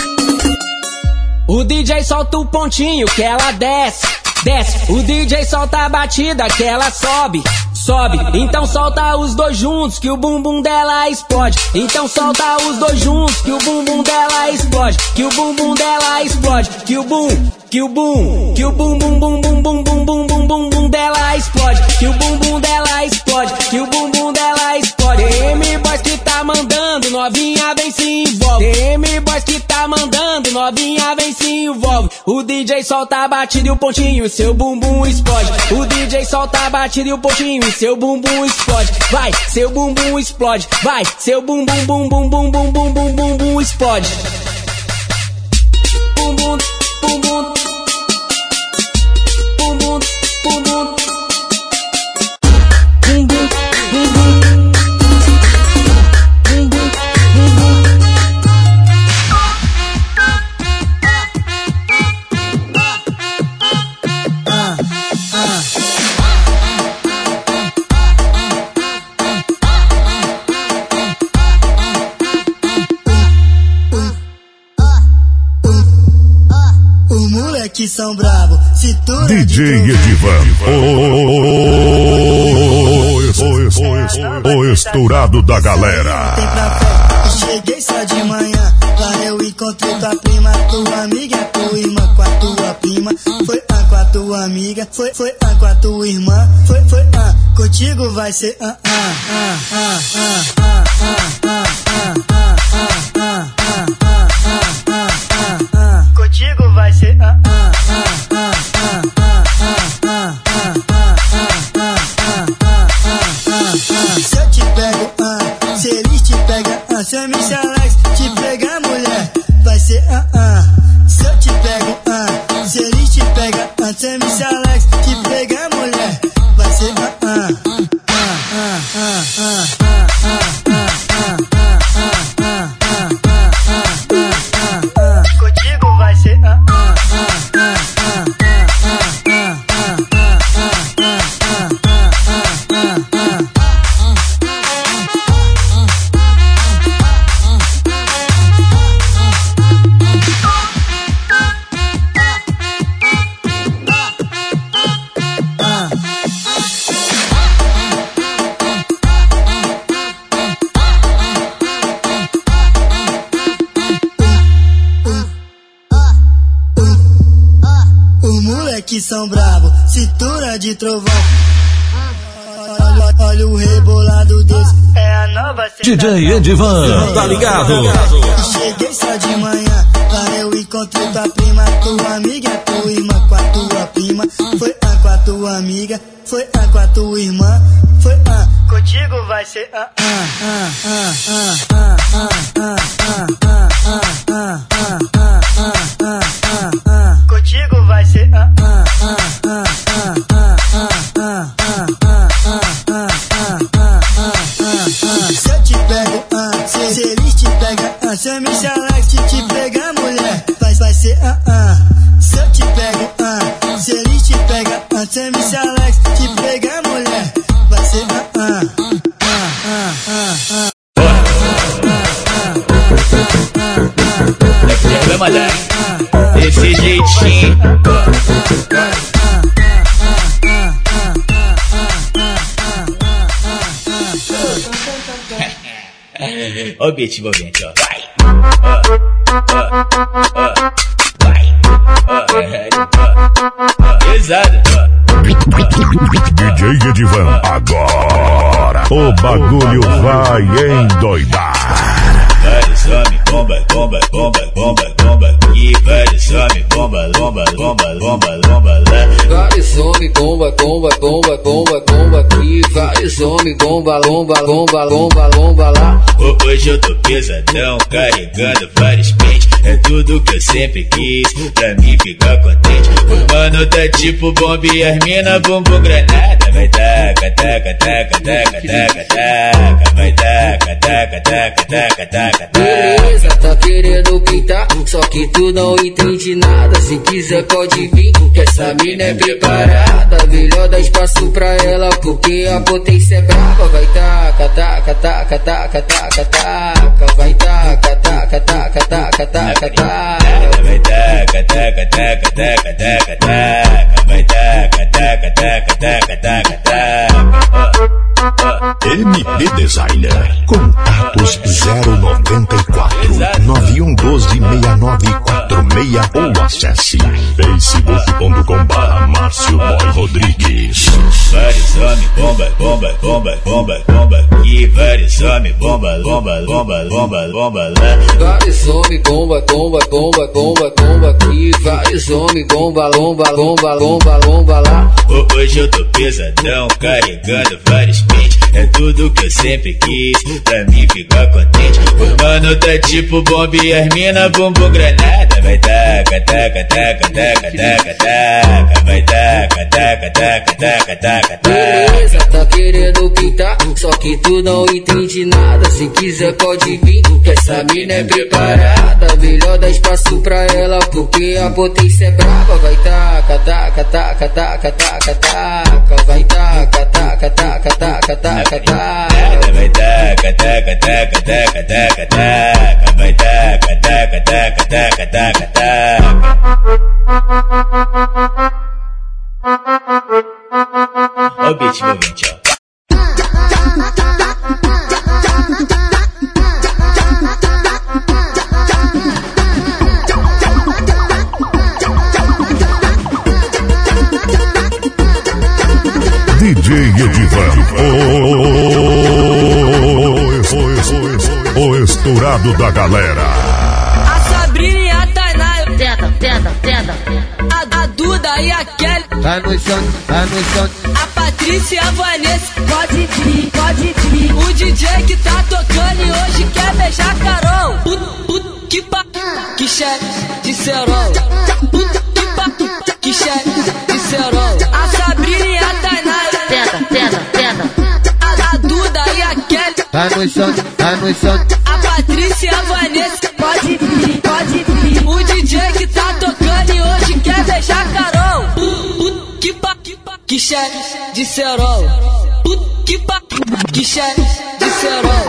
O DJ solta o pontinho que ela desce, desce. O DJ solta a batida que ela sobe, sobe. Então solta os dois juntos que o bumbum dela explode. Então solta os dois juntos que o bumbum dela explode. Que o bumbum dela explode. Que o bum, que o bum, que o bum bum bum bum bum bum bum bum bum bum dela explode. Que o bumbum dela explode. Que o bumbum dela explode. DM Boys que tá mandando, novinha vem se envolve. DM Boys que tá mandando, novinha vem se envolve. O DJ solta a batida e o pontinho, seu bumbum explode. O DJ solta a batida e o pontinho, seu bumbum explode. Vai, seu bumbum explode. Vai, seu bumbum bum bum bum bum bum bum bum bum explode. Bumbum, bumbum. Bumbum, bumbum. Bumbum, bumbum. Bumbum, bumbum. Os moleques são bravos, cintura DJ Edivan, o estourado da galera. Cheguei só de manhã, lá eu encontrei tua prima, tua amiga, tua irmã, com a tua prima. Foi com a tua amiga, foi com a tua irmã, foi contigo vai ser contigo vai ser se eu te pego se eles te pegam se eu me Alex te pegar mulher vai ser se eu te pego se eles te pegam se eu me Alex te pegar mulher vai ser contigo vai ser que são bravos, cintura de trovão. Olha o rebolado deles, é a nova DJ Edivan, tá ligado? Cheguei só de manhã, lá eu encontrei tua prima, tua amiga, tua irmã, com a tua prima. Foi com a tua amiga, foi com a tua irmã, foi contigo vai ser contigo vai ser se eu te pego se eles te pegam se eu me Alex te pegar mulher vai ser se eu te pego se eles te pegam se eu me Alex te pegar mulher vai ser esse jeitinho. Ó o beat envolvente, ó. Vai. Pesado. DJ Edivan, agora o bagulho vai endoidar. Vários homens, bomba. E vários homens, bomba lá. Vários homens, bomba. E vários homens, bomba lá. Hoje eu tô pesadão, carregando vários pentes. é tudo que eu sempre quis, pra mim ficar contente. O mano tá tipo bomba e as mina bumbum granada. Vai taca, taca, taca, taca, taca, taca. Vai taca, taca, taca, taca, taca, taca. Beleza, tá querendo pintar, só que tu não entende nada. Se quiser pode vir, que essa mina é preparada. Melhor dar espaço pra ela, porque a potência é brava. Vai taca, taca, taca, taca, taca, taca. Vai taca, taca, taca, taca, taca, taca. Vai taca, taca, taca, taca, taca, taca. Vai taca, taca, taca, taca, taca, taca. MB Designer. Contatos 094 91126946 ou acesse facebook.com/Márcio Boy Rodrigues. Vários homens bomba, bomba, bomba, bomba, bomba. E vários homens bomba, bomba, bomba, bomba, bomba lá. Vários homens bomba, bomba, bomba, bomba, bomba. E vários homens bomba, bomba, bomba, bomba, bomba lá. Hoje eu tô pesadão, carregando vários pentes. É tudo que eu sempre quis, pra mim ficar contente. O mano tá tipo bomba e as mina bumbum granada. Vai taca, taca, taca, taca, taca, taca. Vai taca, taca, taca, taca, taca, taca. Beleza, tá querendo pintar, só que tu não entende nada. Se quiser pode vir, que essa mina é preparada. Melhor dar espaço pra ela, porque a potência é brava. Vai taca, taca, taca, taca, taca, taca. Vai taca, taca, taca, taca, taca. Vai taca, taca, taca, taca, taca, taca. Vai taca, taca, taca, taca, taca, taca. Ó o beat movente, ó. DJ Edivan, o estourado da galera. A Sabrina e a Tainá. Tenta, tenta, tenta. A Duda e a Kelly. Tá no chão, tá no chão. A Patrícia e a Vanessa. Pode vir, pode vir. O DJ que tá tocando e hoje quer beijar a Carol. Que pa... Que chefe de cerol. Que pa... Que chefe de cerol. A Sabrina e a Tainá. Tenta, tenta, tenta. A Duda e a Kelly. Tá no chão, tá no chão. A Patrícia e a Vanessa. Pode vir, pode vir. O DJ que tá tocando e hoje quer beijar a Carol. Que pa... Que chefe de cerol. Que pa... Que chefe de cerol.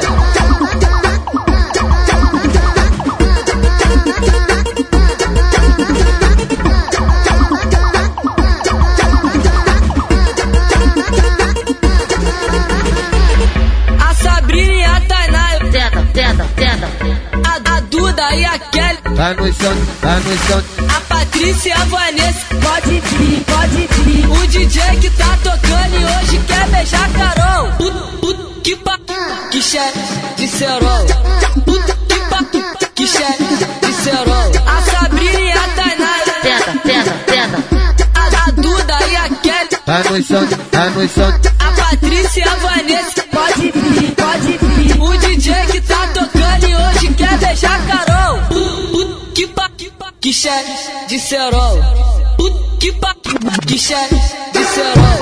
A Duda e a Kelly. Tá no chão, tá no chão. A Patrícia e a Vanessa. Pode vir, pode vir. O DJ que tá tocando e hoje quer beijar a Carol. Que pa... Que chefe de cerol. Que pa... Que chefe de cerol. A Sabrina e a Tainá. Tenta, tenta, tenta. A Duda e a Kelly. Tá no chão, tá no chão. A Patrícia e a Vanessa. Pode vir, pode vir. O DJ que tá tocando e hoje quer beijar a Carol. Que pa... Que chefe de cerol. Que pa... Que chefe de cerol.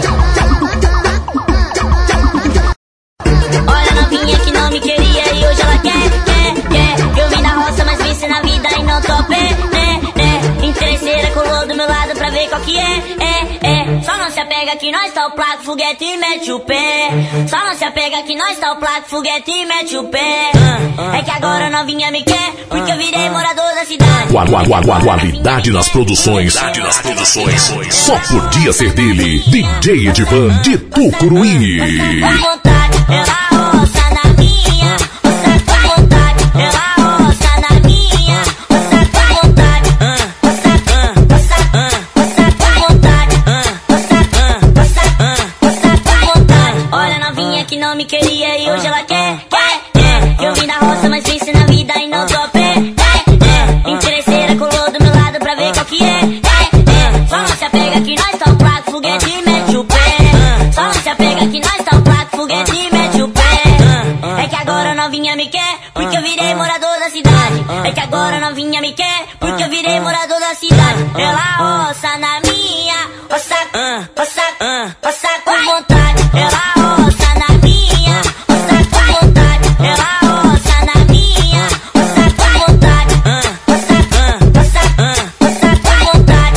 Olha novinha que não me queria e hoje ela quer. Eu vim da roça, mas venci na vida e não tô pé, né. Interesseira colou do meu lado pra ver qual que é. Só não se apega que nós tá o placo, foguete e mete o pé. Só não se apega que nós tá o placo, foguete e mete o pé. É que agora novinha me quer, porque eu virei morador da cidade. Qualidade nas produções. Só podia ser dele, DJ Edivan de Tucuruí. Com vontade, ela roça na minha. Com vontade, ela roça na minha. Com vontade, com vontade. Olha novinha que não me queria e hoje ela quer. Eu vim da roça, mas venci na vida e não tô a pé. Interesseira colou do meu lado pra ver qual que é. Só não se apega que nós tá o placo, foguete e mete o pé. Só não se apega que nós tá o placo, foguete agora novinha me quer, porque eu virei morador da cidade. Ela roça na minha, roça com vontade. Ela roça na minha, roça com vontade. Ela roça na minha, roça com vontade. Roça com vontade. Roça com vontade.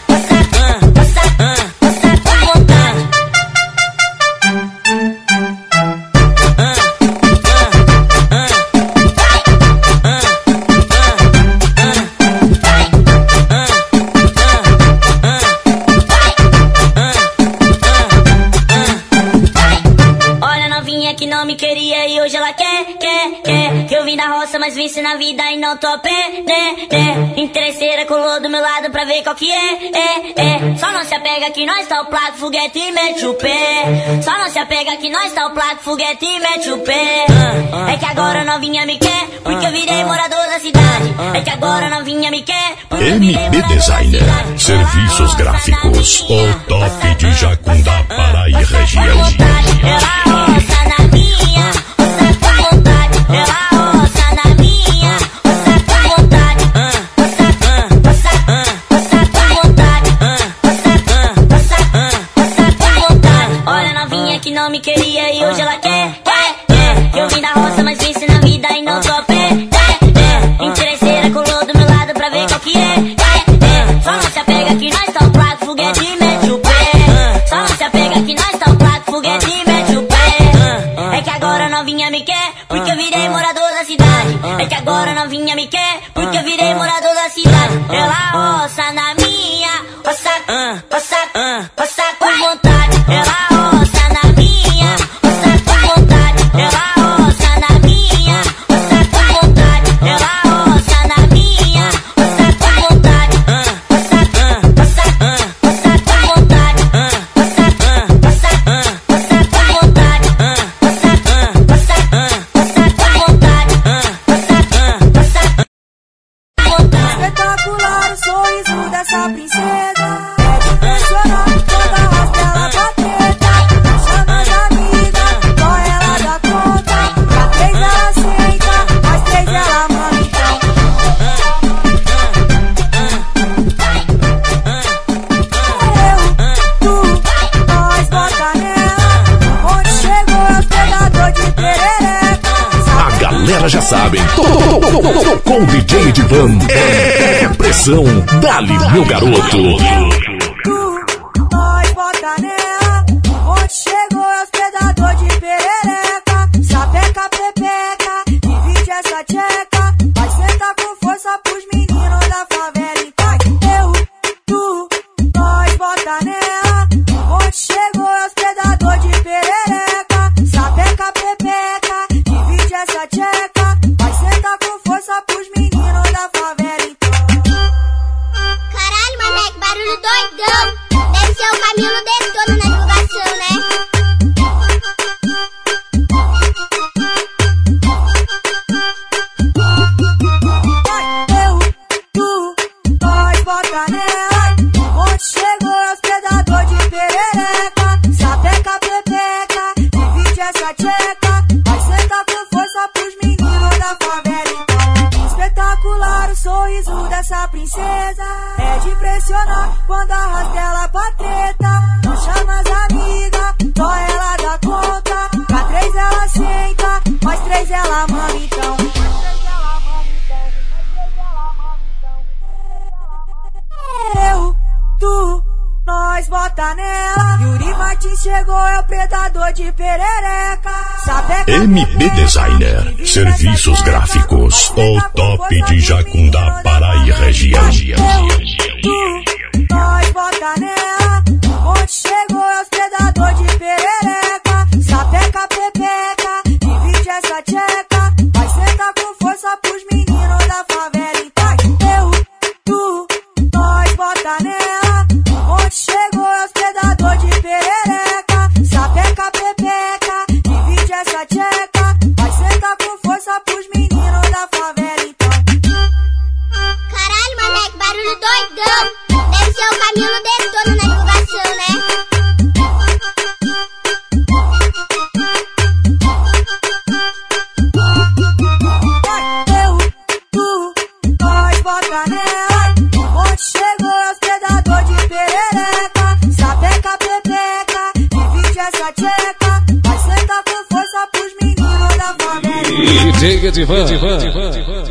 Olha novinha que não me queria e hoje ela quer. Que eu vim da roça, mas venci na vida e não tô a pé, né. Interesseira colou do meu lado pra ver qual que é. Só não se apega que nós tá o placo, foguete e mete o pé. Só não se apega que nós tá o placo, foguete e mete o pé. É que agora novinha me quer, porque eu virei morador da cidade. É que agora novinha me quer, porque eu virei MB Designer, serviços gráficos, o top de Jacundá, Pará e região. Ela roça na minha, roça com vontade. Ela roça na minha, roça com vontade. Roça com vontade. Roça com vontade. Olha novinha que não me queria e hoje ela quer. Que eu vim da roça, mas venci na vida e não tô a pé. Interesseira colou do meu lado pra ver qual que é. Só não se apega que nós tá o placo, foguete e mete o pé. Só não se apega que nós tá o placo, foguete e mete o pé. É que agora novinha me quer, porque eu virei morador da cidade. É que agora novinha me quer, porque eu virei morador da cidade. Ela roça na minha, roça com vontade. Ela roça na minha, roça com vontade. Ela roça na minha, roça com vontade. Ela roça na minha, roça com vontade. Roça com vontade. Roça com vontade. Espetacular o sorriso dessa princesa. É de impressionar toda a rastela bateta. Chama de amiga, só ela dá conta. Pra 3 ela senta, mais 3 ela mama então. Eu, tu, nós bota nela. Onde chegou é o pegador de perereca. A galera já sabe, com o DJ Divan é pressão, dali meu garoto. Nós bota nela. Onde chegou é os predador de perereca. Sapeca, pepeca, divide essa tcheca. Vai sentar com força pros meninos da favela. Então eu, tu, nós bota nela. Onde chegou é os predador de perereca. Sapeca, pepeca, divide essa tcheca. Vai sentar com força pros meninos da favela. Então Caralho, moleque, barulho doidão. Deve ser o Camilo detona na divulgação, né? Eu, tu, nós bota nela. Onde chegou é os predador de perereca. Sapeca, pepeca, divide essa tcheca. Vai sentar com força pros meninos da favela. Então espetacular o sorriso dessa princesa. É de impressionar quando arrasta ela pra treta. Não chama as amigas, só ela dá conta. Pra 3 ela senta, mais 3 ela mama então. Eu, tu, nós bota nela. Yuri Martins chegou, é o predador de perereca. Sapeca, MB Designer, serviços gráficos, o top de Jacundá, Pará e região. tu, nós bota nela. Onde chegou é os predador de perereca. Sapeca, pepeca, divide essa tcheca. Vai sentar com força pros meninos da favela. Então eu, tu, nós bota nela. Onde chegou é os predador de perereca. Sapeca, pepeca, divide essa tcheca. Vai sentar com força pros meninos da favela. Então Caralho, moleque, barulho doidão. Deve ser o Camilo detona na tua canela. Onde chegou é hospedador de perereca. Sapeca, pepeca, divide essa tcheca. Vai sentar com força pros meninos da favela. DJ Edivan.